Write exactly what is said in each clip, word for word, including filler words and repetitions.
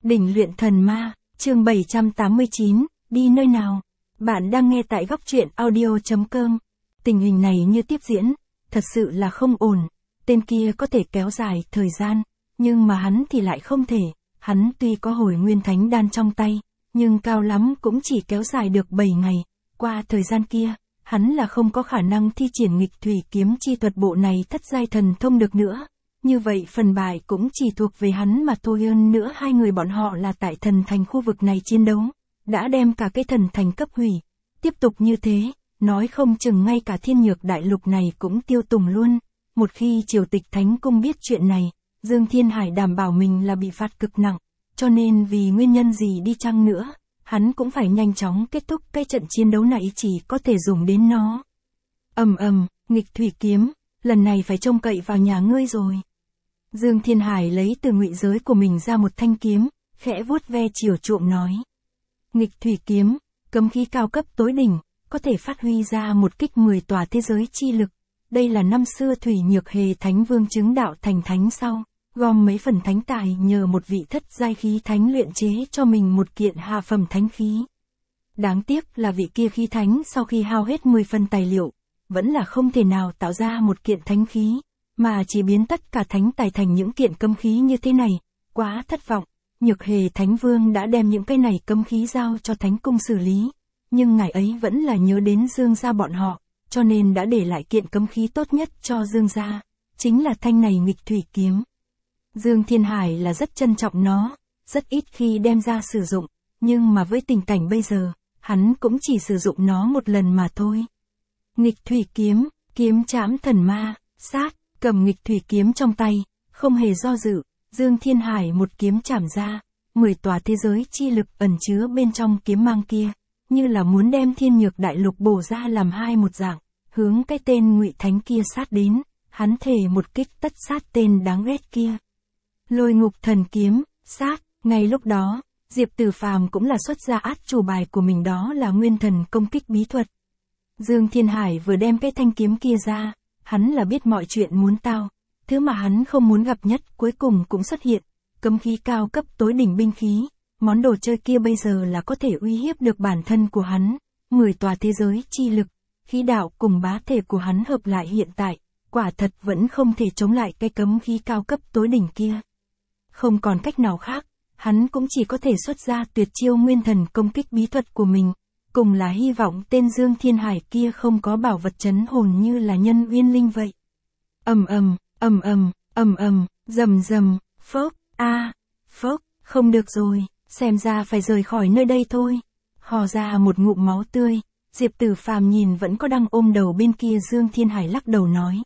Đỉnh luyện thần ma, chương bảy trăm tám mươi chín, đi nơi nào? Bạn đang nghe tại góc truyện audio chấm com. Tình hình này như tiếp diễn, thật sự là không ổn. Tên kia có thể kéo dài thời gian, nhưng mà hắn thì lại không thể. Hắn tuy có hồi nguyên thánh đan trong tay, nhưng cao lắm cũng chỉ kéo dài được bảy ngày. Qua thời gian kia, hắn là không có khả năng thi triển nghịch thủy kiếm chi thuật bộ này thất giai thần thông được nữa. Như vậy phần bại cũng chỉ thuộc về hắn mà thôi. Hơn nữa hai người bọn họ là tại thần thành khu vực này chiến đấu, đã đem cả cái thần thành cấp hủy. Tiếp tục như thế, nói không chừng ngay cả thiên nhược đại lục này cũng tiêu tùng luôn. Một khi triều tịch thánh cung biết chuyện này, Dương Thiên Hải đảm bảo mình là bị phạt cực nặng, cho nên vì nguyên nhân gì đi chăng nữa, hắn cũng phải nhanh chóng kết thúc cái trận chiến đấu này, chỉ có thể dùng đến nó. Ầm ầm, nghịch thủy kiếm, lần này phải trông cậy vào nhà ngươi rồi. Dương Thiên Hải lấy từ ngụy giới của mình ra một thanh kiếm, khẽ vuốt ve chiều chuộng nói. Nghịch thủy kiếm, cấm khí cao cấp tối đỉnh, có thể phát huy ra một kích mười tòa thế giới chi lực. Đây là năm xưa Thủy Nhược Hề Thánh Vương chứng đạo thành thánh sau, gom mấy phần thánh tài nhờ một vị thất giai khí thánh luyện chế cho mình một kiện hạ phẩm thánh khí. Đáng tiếc là vị kia khí thánh sau khi hao hết mười phần tài liệu, vẫn là không thể nào tạo ra một kiện thánh khí, mà chỉ biến tất cả thánh tài thành những kiện cấm khí như thế này. Quá thất vọng, Nhược Hề Thánh Vương đã đem những cái này cấm khí giao cho Thánh Cung xử lý, nhưng ngài ấy vẫn là nhớ đến Dương gia bọn họ, cho nên đã để lại kiện cấm khí tốt nhất cho Dương gia, chính là thanh này nghịch thủy kiếm. Dương Thiên Hải là rất trân trọng nó, rất ít khi đem ra sử dụng, nhưng mà với tình cảnh bây giờ, hắn cũng chỉ sử dụng nó một lần mà thôi. Nghịch thủy kiếm, kiếm trảm thần ma, sát, cầm nghịch thủy kiếm trong tay, không hề do dự, Dương Thiên Hải một kiếm chảm ra, mười tòa thế giới chi lực ẩn chứa bên trong kiếm mang kia, như là muốn đem thiên nhược đại lục bổ ra làm hai một dạng, hướng cái tên ngụy thánh kia sát đến, hắn thề một kích tất sát tên đáng ghét kia. Lôi ngục thần kiếm, sát, ngay lúc đó, Diệp Tử Phàm cũng là xuất ra át chủ bài của mình, đó là nguyên thần công kích bí thuật. Dương Thiên Hải vừa đem cái thanh kiếm kia ra, hắn là biết mọi chuyện muốn tao, thứ mà hắn không muốn gặp nhất cuối cùng cũng xuất hiện, cấm khí cao cấp tối đỉnh binh khí, món đồ chơi kia bây giờ là có thể uy hiếp được bản thân của hắn, mười tòa thế giới chi lực, khí đạo cùng bá thể của hắn hợp lại hiện tại, quả thật vẫn không thể chống lại cái cấm khí cao cấp tối đỉnh kia. Không còn cách nào khác, hắn cũng chỉ có thể xuất ra tuyệt chiêu nguyên thần công kích bí thuật của mình, cùng là hy vọng tên Dương Thiên Hải kia không có bảo vật trấn hồn như là Nhân Uyên Linh vậy. Ầm ầm, ầm ầm, ầm ầm, rầm rầm, phốc, a, phốc, không được rồi, xem ra phải rời khỏi nơi đây thôi. Hò ra một ngụm máu tươi, Diệp Tử Phàm nhìn vẫn có đang ôm đầu bên kia Dương Thiên Hải lắc đầu nói.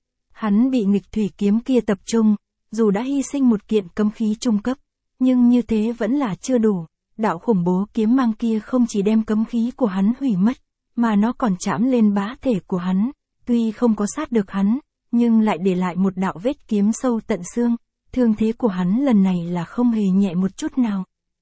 Hắn bị nghịch thủy kiếm kia tập trung, dù đã hy sinh một kiện cấm khí trung cấp, nhưng như thế vẫn là chưa đủ. Đạo khủng bố kiếm mang kia không chỉ đem cấm khí của hắn hủy mất, mà nó còn chạm lên bá thể của hắn, tuy không có sát được hắn, nhưng lại để lại một đạo vết kiếm sâu tận xương, thương thế của hắn lần này là không hề nhẹ một chút nào.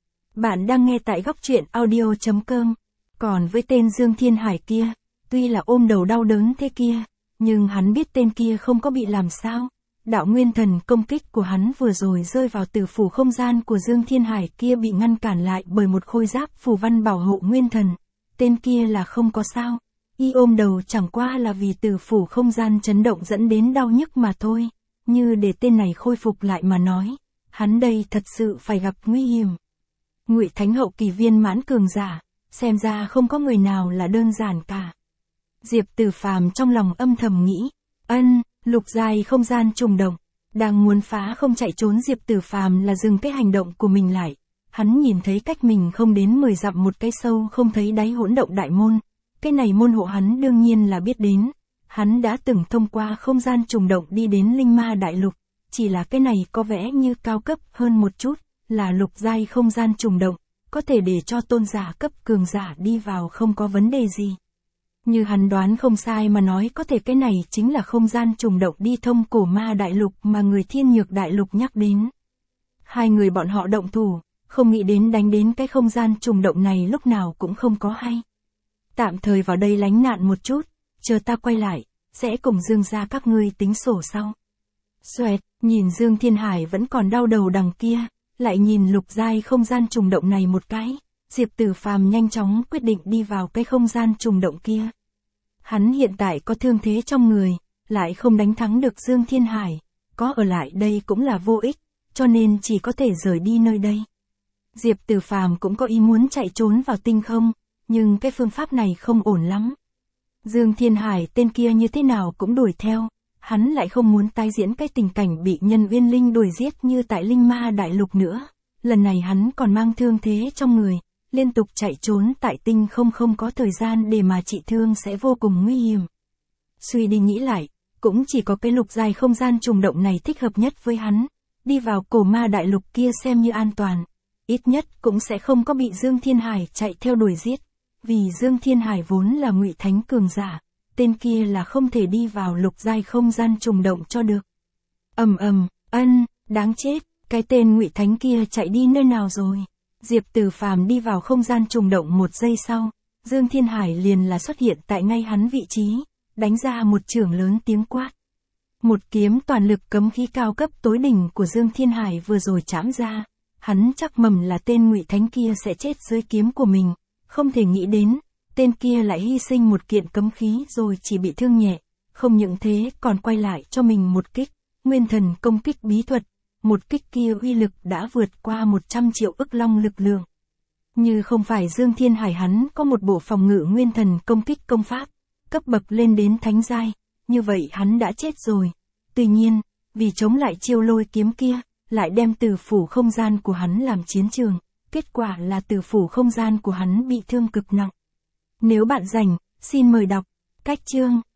Bạn đang nghe tại góc truyện audio chấm com, còn với tên Dương Thiên Hải kia, tuy là ôm đầu đau đớn thế kia, nhưng hắn biết tên kia không có bị làm sao. Đạo nguyên thần công kích của hắn vừa rồi rơi vào tử phủ không gian của Dương Thiên Hải kia bị ngăn cản lại bởi một khôi giáp phù văn bảo hộ nguyên thần. Tên kia là không có sao. Y ôm đầu chẳng qua là vì tử phủ không gian chấn động dẫn đến đau nhức mà thôi. Như để tên này khôi phục lại mà nói, hắn đây thật sự phải gặp nguy hiểm. Ngụy Thánh hậu kỳ viên mãn cường giả, xem ra không có người nào là đơn giản cả. Diệp Tử Phàm trong lòng âm thầm nghĩ, ân. Lục giai không gian trùng động, đang muốn phá không chạy trốn Diệp Tử Phàm là dừng cái hành động của mình lại. Hắn nhìn thấy cách mình không đến mười dặm một cái sâu không thấy đáy hỗn động đại môn. Cái này môn hộ hắn đương nhiên là biết đến. Hắn đã từng thông qua không gian trùng động đi đến Linh Ma Đại Lục, chỉ là cái này có vẻ như cao cấp hơn một chút, là lục giai không gian trùng động, có thể để cho tôn giả cấp cường giả đi vào không có vấn đề gì. Như hắn đoán không sai mà nói, có thể cái này chính là không gian trùng động đi thông cổ ma đại lục mà người thiên nhược đại lục nhắc đến. Hai người bọn họ động thủ, không nghĩ đến đánh đến cái không gian trùng động này lúc nào cũng không có hay. Tạm thời vào đây lánh nạn một chút, chờ ta quay lại, sẽ cùng Dương gia các ngươi tính sổ sau. Xoẹt, nhìn Dương Thiên Hải vẫn còn đau đầu đằng kia, lại nhìn lục giai không gian trùng động này một cái, Diệp Tử Phàm nhanh chóng quyết định đi vào cái không gian trùng động kia. Hắn hiện tại có thương thế trong người, lại không đánh thắng được Dương Thiên Hải, có ở lại đây cũng là vô ích, cho nên chỉ có thể rời đi nơi đây. Diệp Tử Phàm cũng có ý muốn chạy trốn vào tinh không, nhưng cái phương pháp này không ổn lắm. Dương Thiên Hải tên kia như thế nào cũng đuổi theo, hắn lại không muốn tái diễn cái tình cảnh bị nhân uyên linh đuổi giết như tại Linh Ma Đại Lục nữa. Lần này hắn còn mang thương thế trong người, liên tục chạy trốn tại tinh không không có thời gian để mà trị thương sẽ vô cùng nguy hiểm. Suy đi nghĩ lại, cũng chỉ có cái lục giai không gian trùng động này thích hợp nhất với hắn, đi vào cổ ma đại lục kia xem như an toàn, ít nhất cũng sẽ không có bị Dương Thiên Hải chạy theo đuổi giết, vì Dương Thiên Hải vốn là ngụy thánh cường giả, tên kia là không thể đi vào lục giai không gian trùng động cho được. Ầm ầm, ân, đáng chết, cái tên ngụy thánh kia chạy đi nơi nào rồi? Diệp Tử Phàm đi vào không gian trùng động một giây sau, Dương Thiên Hải liền là xuất hiện tại ngay hắn vị trí, đánh ra một chưởng lớn tiếng quát. Một kiếm toàn lực cấm khí cao cấp tối đỉnh của Dương Thiên Hải vừa rồi chạm ra, hắn chắc mầm là tên ngụy thánh kia sẽ chết dưới kiếm của mình, không thể nghĩ đến, tên kia lại hy sinh một kiện cấm khí rồi chỉ bị thương nhẹ, không những thế còn quay lại cho mình một kích, nguyên thần công kích bí thuật, một kích kia uy lực đã vượt qua một trăm triệu ức long lực lượng. Như không phải Dương Thiên Hải hắn có một bộ phòng ngự nguyên thần công kích công pháp, cấp bậc lên đến thánh giai, như vậy hắn đã chết rồi. Tuy nhiên, vì chống lại chiêu lôi kiếm kia, lại đem tử phủ không gian của hắn làm chiến trường, kết quả là tử phủ không gian của hắn bị thương cực nặng. Nếu bạn rảnh, xin mời đọc cách chương.